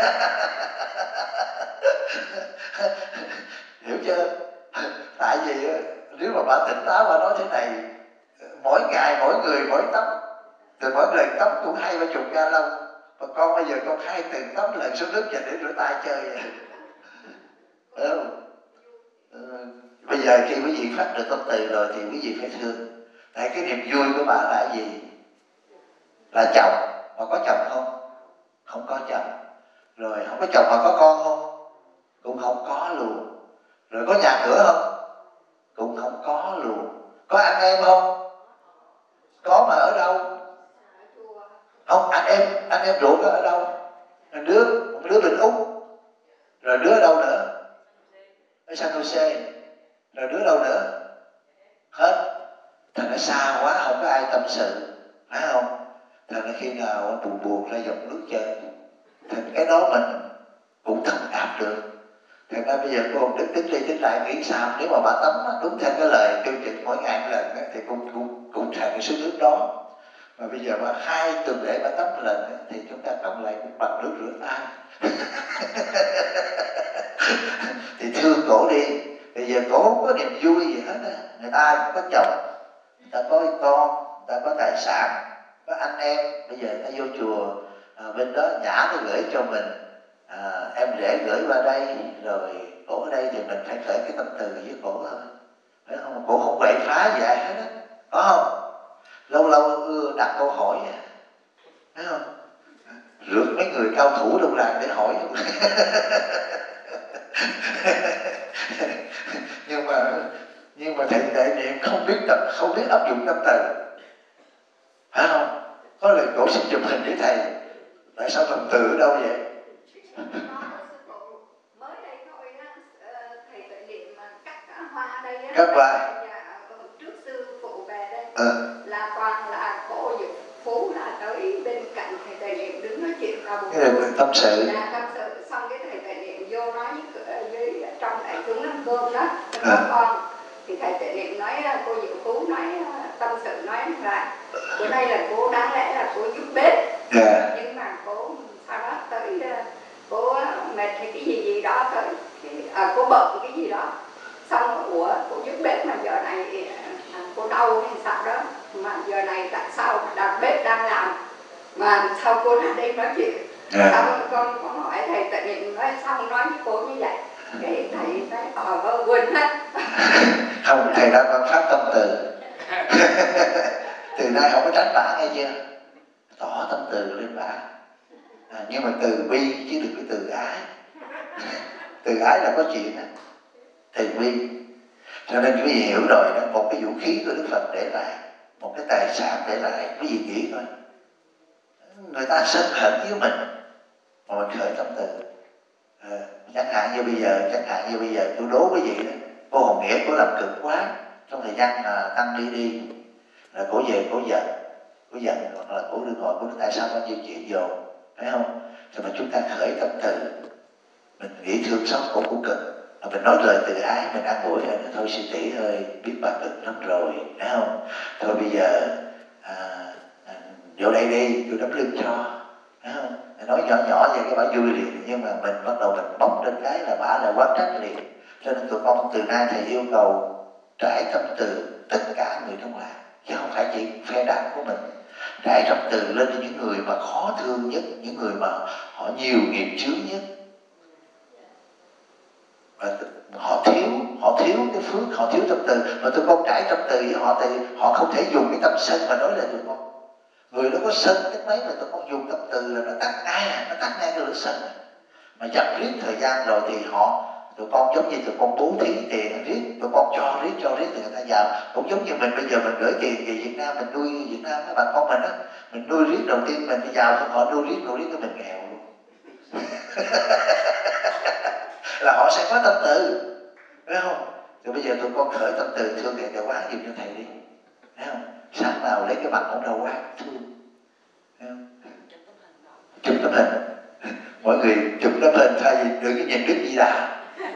Hiểu chưa? Tại vì nếu mà bà tỉnh táo bà nói thế này, mỗi ngày mỗi người mỗi tắm, thì mỗi lần tắm cũng hai ba chục ga lông, mà con bây giờ con hai tuần tắm lần xuống nước và để rửa tay chơi vậy. Ừ. Ừ. Bây giờ khi quý vị phát được tâm từ rồi thì quý vị phải thương. Tại cái niềm vui của bà là gì? Là chồng. Mà có chồng không? Không có chồng. Rồi không có chồng mà có con không? Cũng không có luôn. Rồi có nhà cửa không? Cũng không có luôn. Có anh em không? Có mà ở đâu? Không, anh em anh em ruột ở đâu? Một đứa một đứa bên Úc. Rồi đứa ở đâu nữa? Ở San Jose. Rồi đứa đâu nữa? Hết. Thành nó xa quá không có ai tâm sự, phải không? Thành nó khi nào buồn buồn ra dòng nước chơi. Thành cái đó mình cũng thông cảm được. Thành ra bây giờ cô Hồng Đức tính đi tính lại nghĩ sao, nếu mà bà tắm đúng theo cái lời tiêu chuẩn mỗi ngày một lần thì cũng cũng cũng thành cái số nước đó. Mà bây giờ mà hai tuần lễ bà tắm một lần thì chúng ta cộng lại cũng bằng nước rửa tay. Thì thương cổ đi. Bây giờ cổ không có niềm vui gì hết á. Người ta cũng có chồng, người ta có con, người ta có tài sản, có anh em. Bây giờ ta vô chùa, à, bên đó Nhã nó gửi cho mình, à, em rể gửi qua đây, rồi cổ ở đây thì mình phải khởi cái tâm từ với cổ thôi, phải không? Cổ không quậy phá gì ai hết á, có không? Lâu lâu đặt câu hỏi, phải không? Rước mấy người cao thủ trong làng để hỏi. nhưng mà nhưng mà thầy đại niệm không biết tập, không biết áp dụng tâm từ, phải không? Có lần cổ xin chụp hình với thầy, tại sao tâm từ ở đâu vậy? Hoa ở đây á, Cáp Hoa. trước sư phụ về đây ừ. là toàn là cô Dục Phú là tới bên cạnh thầy Tề Niệm đứng nói chuyện cả buổi. Cái này tâm sự. Là tâm sự xong cái thầy Tề Niệm vô nói với, với trong đại chúng ăn cơm đó cho ừ. các con, thì thầy Tề Niệm nói cô Dục Phú nói tâm sự nói là bữa nay là cô đáng lẽ là cô giúp bếp, yeah. nhưng mà cô sau đó tới cô mệt hay cái gì gì đó tới cái, à, cô bận cái gì đó xong ủa cô giúp bếp mà giờ này à, cô đau hay sao đó mà giờ này tại sao đặt bếp đang làm mà sao cô ra đây nói chuyện. yeah. Xong con con hỏi thầy Tề Niệm nói xong nói với cô như vậy, cái thầy nói ờ vâng quên hết. Không, thầy đã quan pháp tâm từ. Từ nay không có tránh bả nghe chưa, tỏ tâm từ lên bả, à, nhưng mà từ bi chứ đừng có từ ái. Từ ái là có chuyện đó, từ bi. Cho nên quý vị hiểu rồi đó, một cái vũ khí của Đức Phật để lại, một cái tài sản để lại, quý vị nghĩ thôi, người ta sân hận với mình mà mình khởi tâm từ. à, chẳng hạn như bây giờ chẳng hạn như bây giờ tôi đố quý vị đó, cô Hồng Nghĩa cô làm cực quá trong thời gian mà tăng đi đi là cổ về cổ giận, cổ giận hoặc là cổ đừng hỏi cổ tại sao bao nhiêu chuyện dồn, phải không? Thì mà chúng ta khởi tâm từ, mình nghĩ thương xót cổ cũng cực, mà mình nói lời từ ái, mình an ủi rồi, thôi sư tỷ ơi biết bà cực lắm rồi, phải không? Thôi bây giờ à, à, vô đây đi, tôi đấm lưng cho, phải không? Nói nhỏ nhỏ vậy cái bà vui liền, nhưng mà mình bắt đầu mình bóc lên cái là bà là quán trách liền. Cho nên tụi con từ nay thầy yêu cầu trải tâm từ tất cả người trong làng, chứ không phải chỉ phe đảng của mình. Trải tâm từ lên cho những người mà khó thương nhất, những người mà họ nhiều nghiệp chướng nhất, và họ thiếu họ thiếu cái phước, họ thiếu tâm từ. Mà tụi con trải tâm từ với họ thì họ không thể dùng cái tâm sân mà nói lại tụi con. Người đó có sân cái mấy mà tụi con dùng tâm từ là nó tắt ngay, nó tắt ngay cái lửa sân. Mà dập riết thời gian rồi thì họ tụi con giống như tụi con bố thí tiền riết, tụi con cho riết cho riết thì người ta giàu. Cũng giống như mình bây giờ mình gửi tiền về Việt Nam, mình nuôi Việt Nam các bà con mình á, mình nuôi riết đầu tiên mình đi giàu hơn họ, nuôi riết nuôi riết cái mình nghèo luôn. Là họ sẽ có tâm từ, phải không? Rồi bây giờ tụi con khởi tâm từ thương thầy Đạo Quán giùm cho thầy đi, phải không? Sáng nào lấy cái mặt ông Đạo Quán thương, phải không? Chụp tấm hình, mọi người chụp tấm hình thay vì đừng có nhìn Đức Di Đà.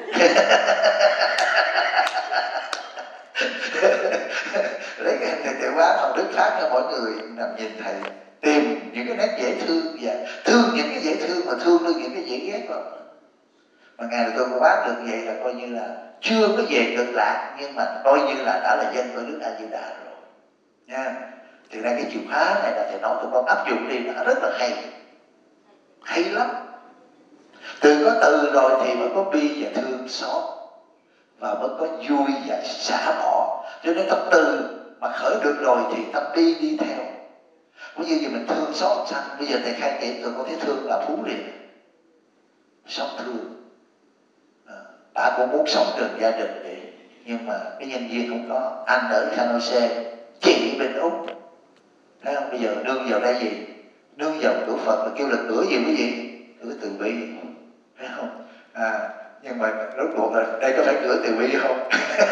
Lấy cái hình thầy Đạo Quán hoặc Đức Pháp cho mọi người nằm nhìn thầy, tìm những cái nét dễ thương và thương những cái dễ thương mà thương được những cái dễ ghét vào. Mà ngày tôi có bác được vậy là coi như là chưa có về cực lạc, nhưng mà coi như là đã là dân của Đức A Di Đà rồi nha. Thì ra cái chìa khóa này là thầy nói tụi con áp dụng đi, nó rất là hay, hay lắm. Từ có từ rồi thì mới có bi và thương xót, và mới có vui và xả bỏ. Cho nên tâm từ mà khởi được rồi thì tâm bi đi theo. Ví dụ như mình thương xót sao, bây giờ thầy khai kể tụi con thấy thương là phú liền, xót thương. Bà cũng muốn sống được gia đình vậy, nhưng mà cái nhân viên không có. Anh ở San Jose, chị bên Úc, thấy không? Bây giờ nương vào đây gì? Nương vào cửa Phật là kêu là cửa gì quý vị? Cửa từ bi, thấy không? À, nhưng mà rốt cuộc là đây có phải cửa từ bi không?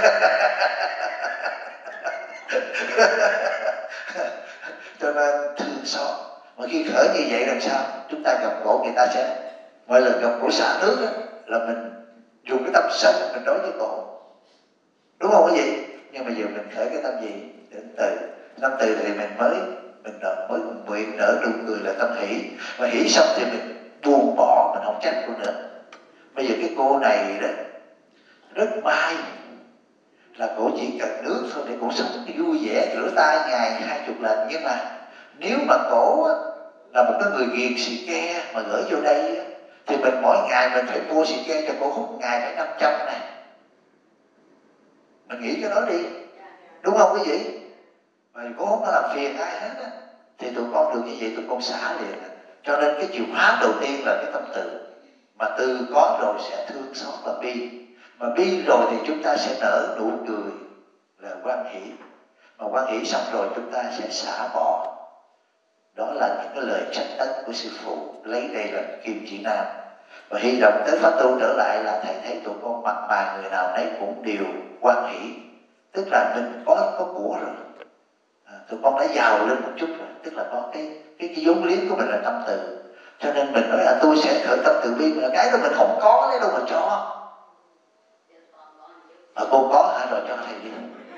Cho nên thương xót. Mà khi khởi như vậy làm sao? Chúng ta gặp gỗ người ta sẽ, mỗi lần gặp gỗ xả nước đó, là mình dùng cái tâm sân mình đối với cổ, đúng không cái gì? Nhưng mà giờ mình khởi cái tâm gì? Đến từ. Tâm từ thì mình mới mình nở, mới nguyện nở nụ cười là tâm hỷ. Mà hỷ xong thì mình buông bỏ, mình không trách cô nữa. Bây giờ cái cô này đó rất may là cổ chỉ cần nước thôi để cổ sống vui vẻ, rửa tay ngày hai chục lần. Nhưng mà nếu mà cổ là một cái người ghiền xì ke mà gửi vô đây á, thì mình mỗi ngày mình phải mua xì ke cho cổ hút ngày phải năm trăm này. Mình nghĩ cái đó đi, đúng không quý vị? Mà cổ không có làm phiền ai hết á, thì tụi con được như vậy tụi con xả liền. Cho nên cái chìa khóa đầu tiên là cái tâm từ. Mà từ có rồi sẽ thương xót là bi. Mà bi rồi thì chúng ta sẽ nở nụ cười là quan hỷ. Mà quan hỷ xong rồi chúng ta sẽ xả bỏ. Đó là những cái lời trách tấn của sư phụ, lấy đây là kim chỉ nam. và hy vọng tới pháp tu trở lại là thầy thấy tụi con mặt mày người nào nấy cũng đều hoan hỷ, tức là mình có có của rồi, à, tụi con đã giàu lên một chút rồi, tức là có cái cái cái vốn liếng của mình là tâm từ, cho nên mình nói là tôi sẽ khởi tâm từ bi, mà cái đó mình không có lấy đâu mà cho. Mà cô có hả? Rồi cho thầy đi.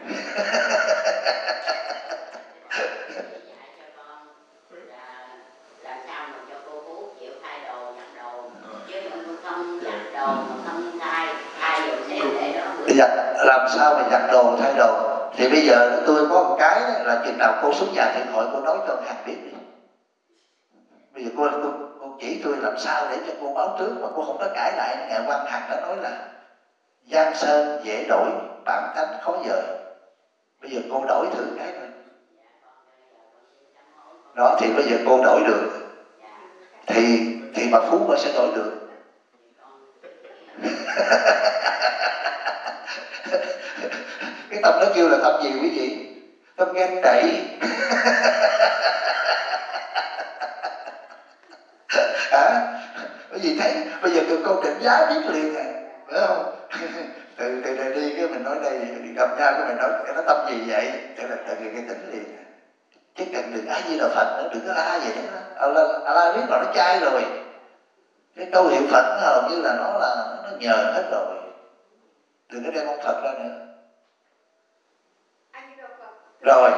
Giặt, làm sao mà giặt đồ thay đồ? Thì bây giờ tôi có một cái là chừng nào cô xuống nhà điện thoại cô nói cho hàng biết đi. Bây giờ cô, cô, cô chỉ tôi làm sao để cho cô báo trước mà cô không có cãi lại. Ngài Quang Hằng đã nói là giang sơn dễ đổi, bản tánh khó dời. Bây giờ cô đổi thử cái thôi. Đó thì bây giờ cô đổi được thì thì bà Phú bà sẽ đổi được. Cái tâm đó kêu là tâm gì quý vị? Tâm ghen tị. Hả? Bởi vì thấy bây giờ tụi con định giá biết liền à, phải không? từ từ đây đi cái mình nói đây gặp nhau cái mình nói cái nó tâm gì vậy? Thế là tại vì cái tỉnh liền à. Chứ cần đừng ai Di Đà Phật nữa, đừng có la vậy đó. À, la, à, la biết là nó chai rồi. Cái câu hiệu Phật nó hầu như là nó là nó nhờ hết rồi. Đừng có đem ông Phật ra nữa. Rồi.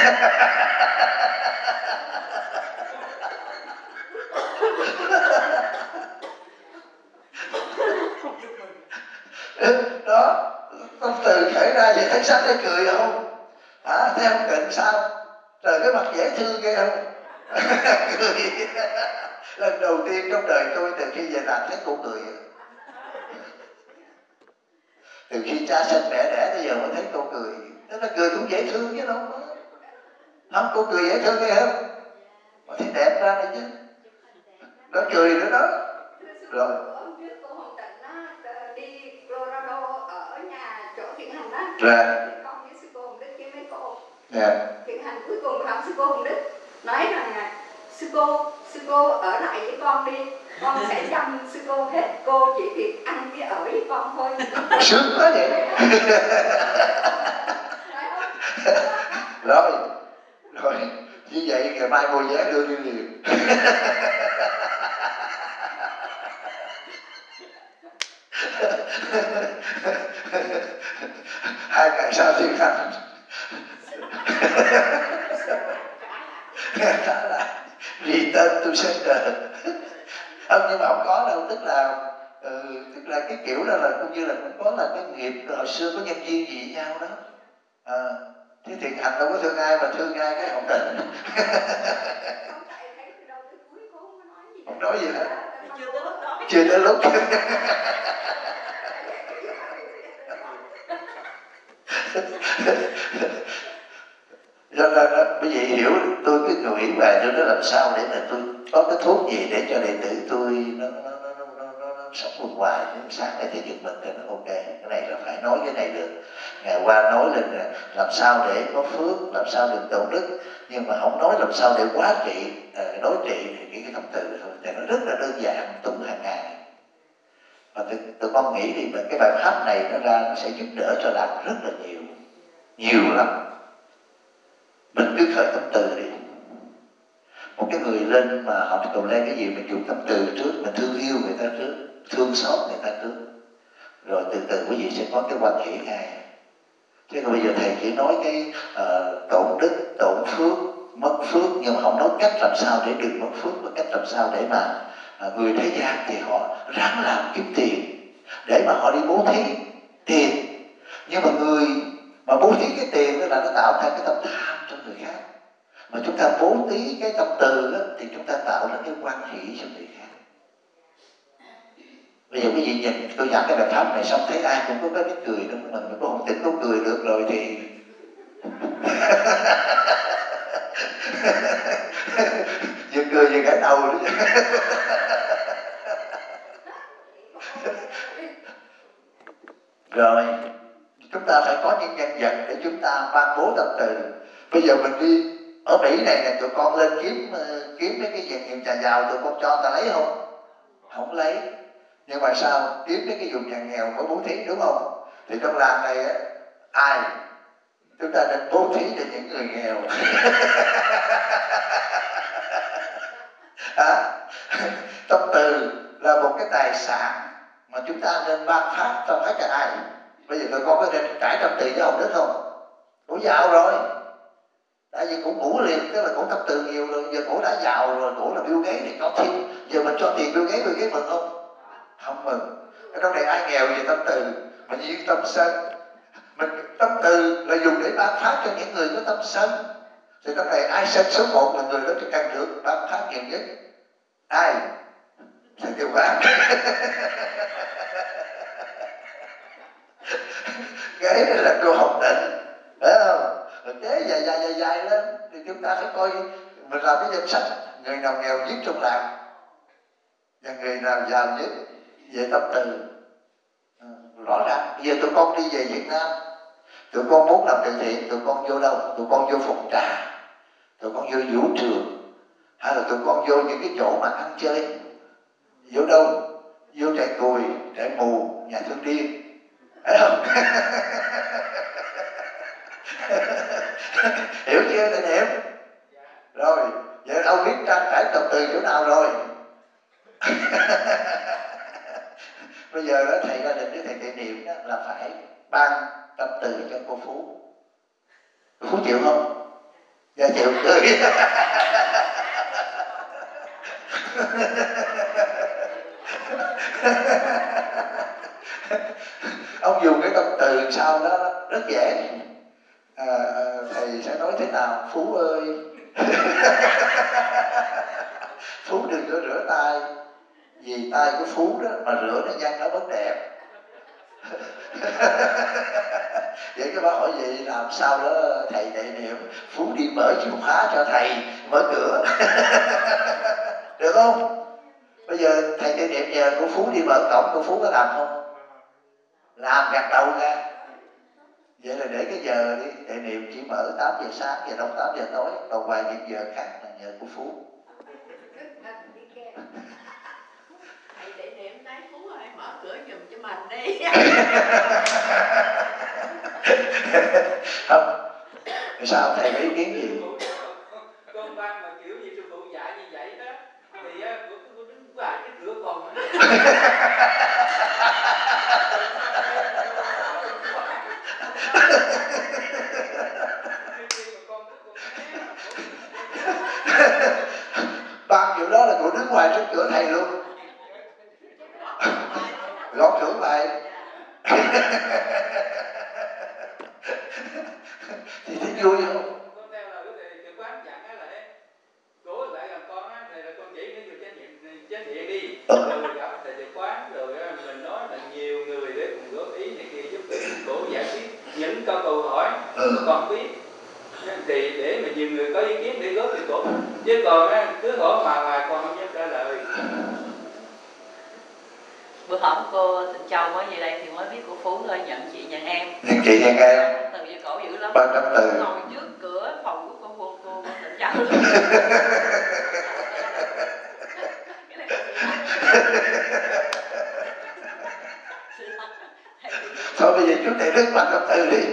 Đó, tâm từ khởi ra vậy thấy sáng đây cười không? Hả? Thấy ông Tịnh sao? Trời cái mặt dễ thương ghê không? Cười. Lần đầu tiên trong đời tôi từ khi về làm thấy cô cười. Từ khi cha sinh mẹ đẻ tới giờ mới thấy cô cười. Thế là cười cũng dễ thương chứ đâu có. Không, cô cười dễ thương ghê không? Mà thấy đẹp ra này chứ. Nó cười nữa đó. Rồi. Dạ. Con với sư cô Hồng Đức với mấy cô. Dạ. Thiện hành cuối cùng hỏi sư cô Hồng Đức nói rằng là sư cô, sư cô ở lại với con đi, con sẽ chăm sư cô hết, cô chỉ việc ăn với ở với con thôi. Sướng quá vậy. Rồi, rồi như vậy ngày mai mua vé đưa đi liền. Hai ngày sau Thiên Hành trả lại return to sender. Không, nhưng mà không có đâu, tức là ừ, tức là cái kiểu đó là cũng như là cũng có là cái nghiệp hồi xưa có nhân duyên gì nhau đó. À, thế Thiện Hành đâu có thương ai mà thương ai cái Hồng Tịnh. Không nói gì hết. Chưa tới lúc. Cho nên đó, quý vị hiểu tôi cứ ngồi hiểu bài cho nó làm sao để mà tôi có cái thuốc gì để cho đệ tử tôi nó nó nó nó, nó, nó, nó sống một hoài. Sáng này thì giật mình thì nó ok, cái này là phải nói cái này được. Ngày qua nói lên là làm sao để có phước, làm sao được tổn đức, nhưng mà không nói làm sao để quá trị, đối trị thì cái tâm từ thôi, thì nó rất là đơn giản, tụng hàng ngày. Và tụi, tụi con nghĩ thì cái bài pháp này nó ra nó sẽ giúp đỡ cho làm rất là nhiều, nhiều lắm. Mình cứ khởi tâm từ đi. Một cái người lên mà học cầu lên cái gì mình dùng tâm từ trước, mình thương yêu người ta trước, thương xót người ta trước, rồi từ từ quý vị sẽ có cái quan hệ ngay. Chứ còn bây giờ thầy chỉ nói cái uh, tổn đức, tổn phước, mất phước, nhưng mà không nói cách làm sao để đừng mất phước, và cách làm sao để mà uh, người thế gian thì họ ráng làm kiếm tiền để mà họ đi bố thí tiền. Nhưng mà người mà bố thí cái tiền đó là nó tạo thành cái tâm tham trong người khác. Mà chúng ta bố thí cái tâm từ đó, thì chúng ta tạo ra cái quan hỷ cho người khác. Bây giờ quý vị nhìn tôi giảng cái bài pháp này xong thấy ai cũng có cái cười đó, mình mình có không tỉnh có cười được rồi thì vừa cười vừa gãi đầu nữa. Rồi chúng ta phải có những nhân vật để chúng ta ban bố tâm từ. Bây giờ mình đi ở Mỹ này nè, tụi con lên kiếm kiếm mấy cái doanh nghiệp nhà giàu, tụi con cho ta lấy không? Không lấy. Nhưng mà sao kiếm đến cái vùng nhà nghèo mới bố thí, đúng không? Thì trong làng này á, ai chúng ta nên bố thí cho những người nghèo. À, tâm từ là một cái tài sản mà chúng ta nên ban phát cho tất cả ai. Bây giờ tụi con có nên trải tâm từ với ông Đức không? Cổ giàu rồi, tại vì cổ ngủ liền, tức là cổ tâm từ nhiều rồi, giờ cổ đã giàu rồi, cổ là Bill Gates thì có thêm. Giờ mình cho tiền Bill Gates, Bill Gates mừng không? Không mừng. Ở trong này ai nghèo về tâm từ, mình yên tâm sân. Mình tâm từ là dùng để ban phát cho những người có tâm sân. Thì trong này ai sân số một là người đó thì càng được ban phát nhiều nhất. Ai? Thầy Tiêu Quán. Cái này là cô Hồng Tịnh, phải không? Rồi kế dài dài dài dài lên thì chúng ta phải coi mình làm cái danh sách người nào nghèo nhất trong làng và người nào giàu nhất về tâm từ. À, rõ ràng bây giờ tụi con đi về Việt Nam, tụi con muốn làm từ thiện, tụi con vô đâu? Tụi con vô phòng trà, tụi con vô vũ trường, hay là tụi con vô những cái chỗ mà ăn chơi? Vô đâu? Vô trại cùi, trại mù, nhà thương điên, phải không? Hiểu chưa thầy Niệm? Rồi, vậy ông biết trang trải tâm từ chỗ nào rồi? Bây giờ đó thầy ra định với thầy Tệ Niệm đó là phải ban tâm từ cho cô Phú. Cô Phú chịu không? Dạ chịu. Cười. Ông dùng cái tâm từ sau đó rất dễ. À, thầy sẽ nói thế nào? Phú ơi, Phú đừng có rửa tay, vì tay của Phú đó mà rửa nó nhăn nó bất đẹp. Vậy các bác hỏi vậy làm sao đó thầy Tệ Niệm? Phú đi mở chìa khóa cho thầy mở cửa. Được không? Bây giờ thầy Tệ Niệm nhờ cô Phú đi mở cổng, cô Phú có làm không? Làm gạt đầu ra. Vậy là để cái giờ đi, Tệ Niệm chỉ mở tám giờ sáng, giờ đóng tám giờ tối, còn vài những giờ khác là nhờ cô Phú. Thầy Tệ Niệm nói Phú ơi mở cửa giùm cho mình đi. Không, sao thầy có ý kiến gì? Con ban mà kiểu như sư phụ dạy như vậy đó thì cô đứng ngoài cái cửa còn. Ban kiểu đó là cô đứng ngoài trước cửa thầy luôn, gõ cửa lại. Thì thấy vui không? Con theo lời thì cái quán dặn á là cố lại gần con á, thì là con chỉ cái người chánh niệm chánh niệm đi, rồi gặp thầy thầy quán rồi mình nói là nhiều người để cùng góp ý này kia giúp đỡ cổ giải quyết những câu câu hỏi con biết, thì để mà nhiều người có ý kiến để góp thì cổ, chứ còn á cứ hỏi mà hoài con không dám trả lời. Bữa hổm cô Tịnh Châu mới về đây thì mới biết cô Phú thôi nhận chị nhận em. Nhận chị nhận em. Từ giờ cổ dữ lắm. Ba trăm từ. Ngồi trước cửa phòng của cô cô cô, cô Tịnh Châu. Thôi bây giờ chú thầy Đức ba trăm từ đi.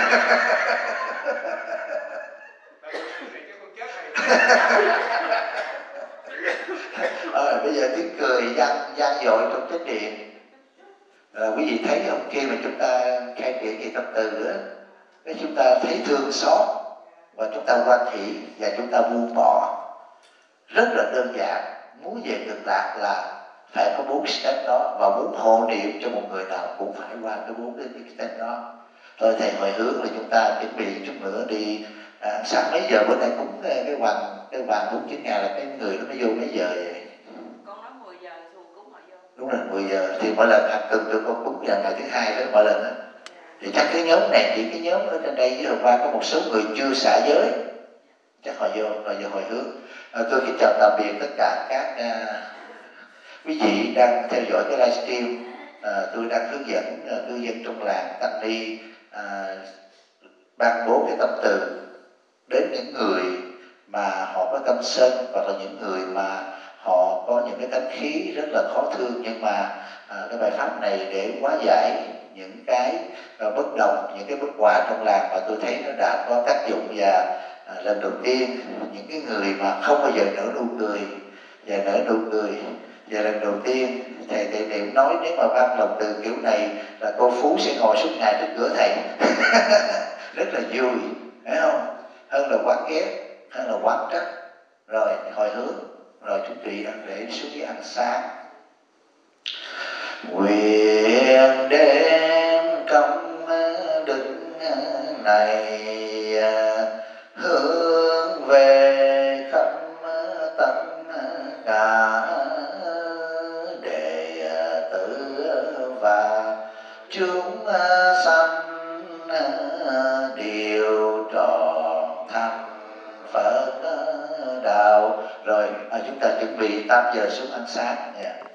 Ờ, bây giờ tiếng cười gian gian dội trong chánh điện. À, quý vị thấy không, khi mà chúng ta khai triển về tâm từ á, nếu chúng ta thấy thương xót và chúng ta hoan hỷ và chúng ta buông bỏ, rất là đơn giản. Muốn về cực lạc là phải có bốn step đó, và muốn hộ niệm cho một người nào cũng phải qua cái bốn cái step đó. Thôi thầy hồi hướng là chúng ta chuẩn bị chút nữa đi. À, sáng mấy giờ bữa nay cúng cái, cái hoàng cái hoàng cúng chín ngày là cái người nó mới vô mấy giờ vậy? Con nói mười giờ thù cúng họ vô. Đúng rồi, mười giờ thì mỗi lần hàng tuần tụi con cúng vào ngày thứ hai đó mỗi lần đó. Thì chắc cái nhóm này, chỉ cái nhóm ở trên đây với hôm qua có một số người chưa xả giới, chắc họ vô rồi giờ hồi hướng. À, tôi kính chào tạm biệt tất cả các à, quý vị đang theo dõi cái livestream. À, tôi đang hướng dẫn à, cư dân trong làng tăng ni à, ban bố cái tâm từ đến những người mà họ có tâm sân, hoặc là những người mà họ có những cái tánh khí rất là khó thương, nhưng mà à, cái bài pháp này để hóa giải những cái à, bất đồng, những cái bất hòa trong làng, mà tôi thấy nó đã có tác dụng. Và à, lần đầu tiên những cái người mà không bao giờ nở nụ cười và nở nụ cười và lần đầu tiên thầy Tệ Niệm nói nếu mà ban lòng từ kiểu này là cô Phú sẽ ngồi suốt ngày trước cửa thầy. Rất là vui, phải không? Hơn là quán ghét, hơn là quán trách. Rồi hồi hướng, rồi chúng chị ăn để xuống đi ăn sáng. Nguyện đem công đức này hướng về khắp tất cả đệ tử và chúng sanh đều trọn thành Phật đạo. Rồi à, chúng ta chuẩn bị tám giờ xuống ăn sáng. Yeah.